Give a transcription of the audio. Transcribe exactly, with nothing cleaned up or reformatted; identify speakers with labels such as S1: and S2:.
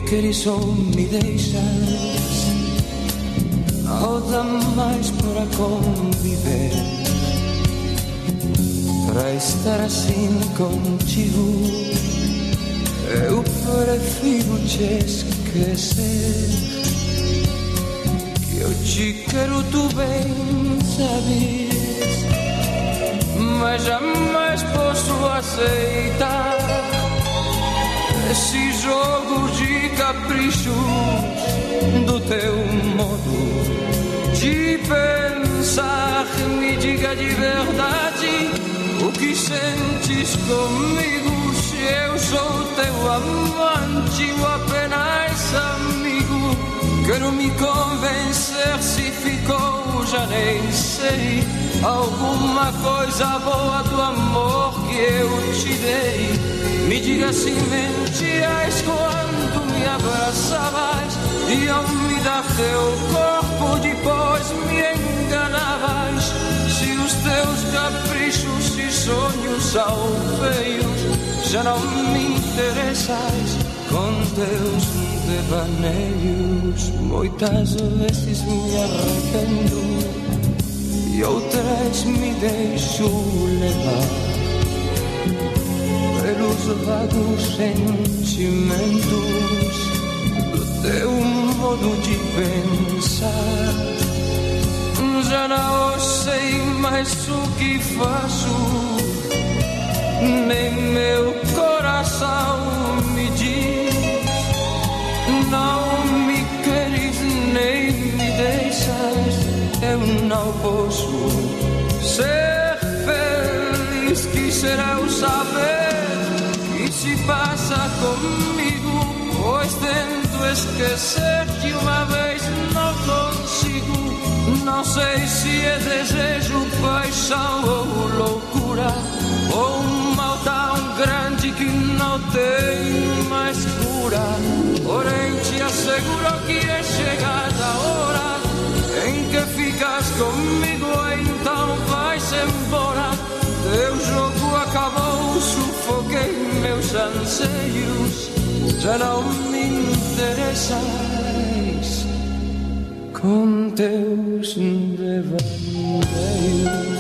S1: queres ou me deixas, não dá mais para conviver, para estar assim contigo. Eu prefiro te esquecer, que eu te quero, tu bem sabes, mas jamais posso aceitar esses jogos de caprichos do teu modo de pensar. Me diga de verdade o que sentes comigo, se eu sou teu amante ou apenas amigo. Quero me convencer se ficou, já nem sei, alguma coisa boa do amor que eu te dei. Me diga se mentias quando me abraçavas e ao me dar teu corpo depois me enganavas. Se os teus caprichos e sonhos são feios, já não me interessas com teus devaneios. Muitas vezes me arrependo e outras me deixo levar pelos vagos sentimentos do teu modo de pensar. Já não sei mais o que faço, nem meu coração me diz. Não me queres nem me deixas, eu não posso ser feliz. Quisera eu saber que se passa comigo, pois tento esquecer-te uma vez, não consigo. Não sei se é desejo, paixão ou loucura, ou um mal tão grande que não tem mais cura. Porém te asseguro que é chegada a hora em que ficas comigo, então vais embora. Teu jogo acabou, sufoquei meus anseios, já não me interessas com teus devaneios.